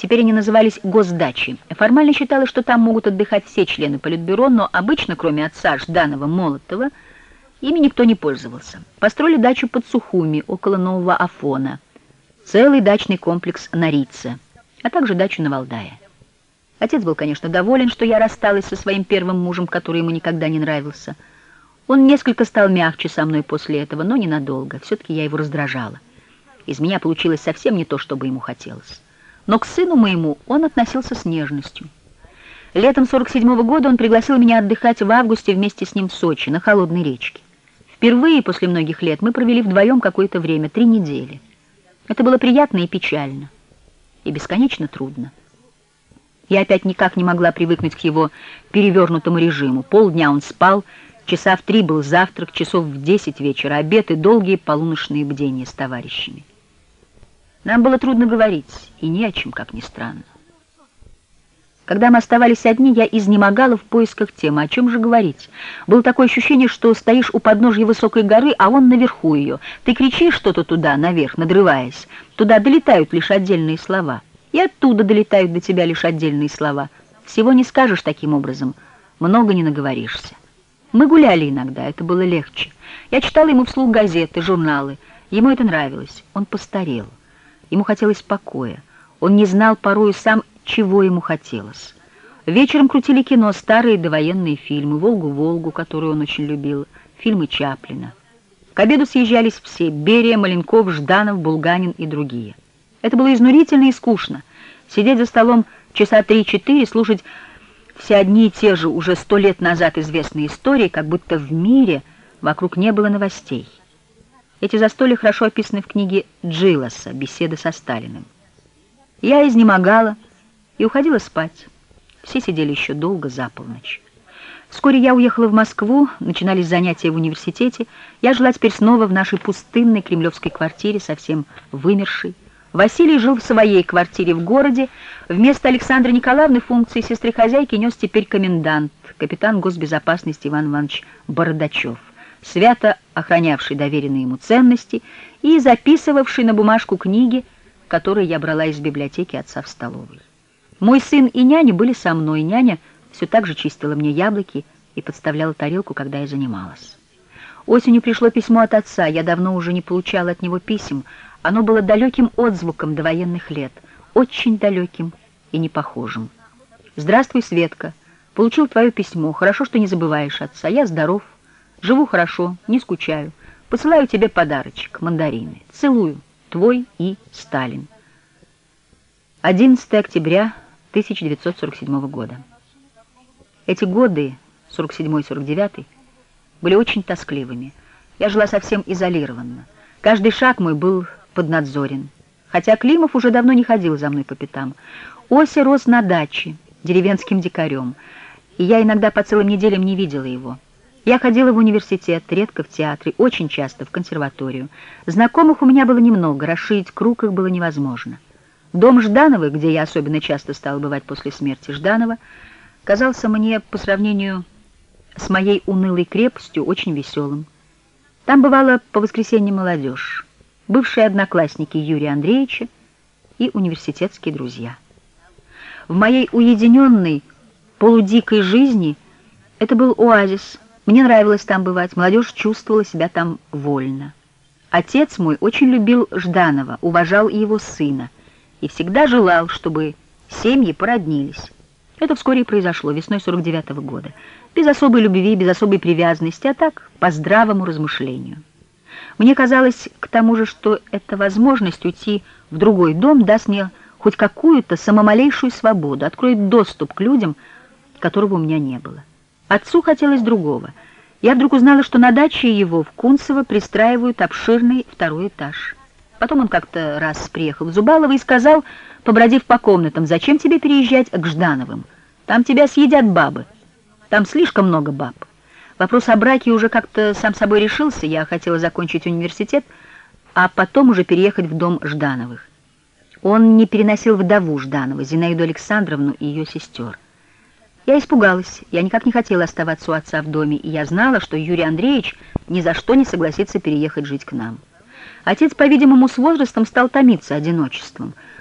Теперь они назывались госдачи. Формально считалось, что там могут отдыхать все члены Политбюро, но обычно, кроме отца Жданова, Молотова, ими никто не пользовался. Построили дачу под Сухуми, около Нового Афона, целый дачный комплекс на Рице, а также дачу на Валдае. Отец был, конечно, доволен, что я рассталась со своим первым мужем, который ему никогда не нравился. Он несколько стал мягче со мной после этого, но ненадолго. Все-таки я его раздражала. Из меня получилось совсем не то, что бы ему хотелось. Но к сыну моему он относился с нежностью. Летом 47-го года он пригласил меня отдыхать в августе вместе с ним в Сочи, на Холодной речке. Впервые после многих лет мы провели вдвоем какое-то время, 3 недели. Это было приятно и печально, и бесконечно трудно. Я опять никак не могла привыкнуть к его перевернутому режиму. Полдня он спал, часа в 3 был завтрак, часов в 10 вечера обед и долгие полуночные бдения с товарищами. Нам было трудно говорить, и не о чем, как ни странно. Когда мы оставались одни, я изнемогала в поисках темы. О чем же говорить? Было такое ощущение, что стоишь у подножья высокой горы, а он наверху ее. Ты кричишь что-то туда, наверх, надрываясь. Туда долетают лишь отдельные слова. И оттуда долетают до тебя лишь отдельные слова. Всего не скажешь таким образом, много не наговоришься. Мы гуляли иногда, это было легче. Я читала ему вслух газеты, журналы. Ему это нравилось. Он постарел. Ему хотелось покоя. Он не знал порою сам, чего ему хотелось. Вечером крутили кино, старые довоенные фильмы, «Волгу-Волгу», которую он очень любил, фильмы Чаплина. К обеду съезжались все: Берия, Маленков, Жданов, Булганин и другие. Это было изнурительно и скучно. Сидеть за столом часа 3-4, слушать все одни и те же уже 100 лет назад известные истории, как будто в мире вокруг не было новостей. Эти застолья хорошо описаны в книге Джилоса «Беседы со Сталиным». Я изнемогала и уходила спать. Все сидели еще долго, за полночь. Вскоре я уехала в Москву, начинались занятия в университете. Я жила теперь снова в нашей пустынной кремлевской квартире, совсем вымершей. Василий жил в своей квартире в городе. Вместо Александры Николаевны функции сестры-хозяйки нес теперь комендант, капитан госбезопасности Иван Иванович Бородачев, свято охранявший доверенные ему ценности и записывавший на бумажку книги, которые я брала из библиотеки отца в столовой. Мой сын и няня были со мной. Няня все так же чистила мне яблоки и подставляла тарелку, когда я занималась. Осенью пришло письмо от отца. Я давно уже не получала от него писем. Оно было далеким отзвуком довоенных лет, очень далеким и непохожим. «Здравствуй, Светка. Получил твое письмо. Хорошо, что не забываешь отца. Я здоров. Живу хорошо, не скучаю. Посылаю тебе подарочек, мандарины. Целую. Твой И. Сталин». 11 октября 1947 года. Эти годы, 47-49, были очень тоскливыми. Я жила совсем изолированно. Каждый шаг мой был поднадзорен. Хотя Климов уже давно не ходил за мной по пятам. Ося рос на даче, деревенским дикарем, и я иногда по целым неделям не видела его. Я ходила в университет, редко в театры, очень часто в консерваторию. Знакомых у меня было немного, расширить круг их было невозможно. Дом Ждановых, где я особенно часто стала бывать после смерти Жданова, казался мне по сравнению с моей унылой крепостью очень веселым. Там бывала по воскресеньям молодежь, бывшие одноклассники Юрия Андреевича и университетские друзья. В моей уединенной, полудикой жизни это был оазис. Мне нравилось там бывать, молодежь чувствовала себя там вольно. Отец мой очень любил Жданова, уважал и его сына, и всегда желал, чтобы семьи породнились. Это вскоре и произошло, весной 49-го года. Без особой любви, без особой привязанности, а так, по здравому размышлению. Мне казалось, к тому же, что эта возможность уйти в другой дом даст мне хоть какую-то самомалейшую свободу, откроет доступ к людям, которого у меня не было. Отцу хотелось другого. Я вдруг узнала, что на даче его в Кунцево пристраивают обширный 2-й этаж. Потом он как-то раз приехал в Зубалово и сказал, побродив по комнатам: «Зачем тебе переезжать к Ждановым? Там тебя съедят бабы. Там слишком много баб». Вопрос о браке уже как-то сам собой решился. Я хотела закончить университет, а потом уже переехать в дом Ждановых. Он не переносил вдову Жданова, Зинаиду Александровну и ее сестер. Я испугалась, я никак не хотела оставаться у отца в доме, и я знала, что Юрий Андреевич ни за что не согласится переехать жить к нам. Отец, по-видимому, с возрастом стал томиться одиночеством.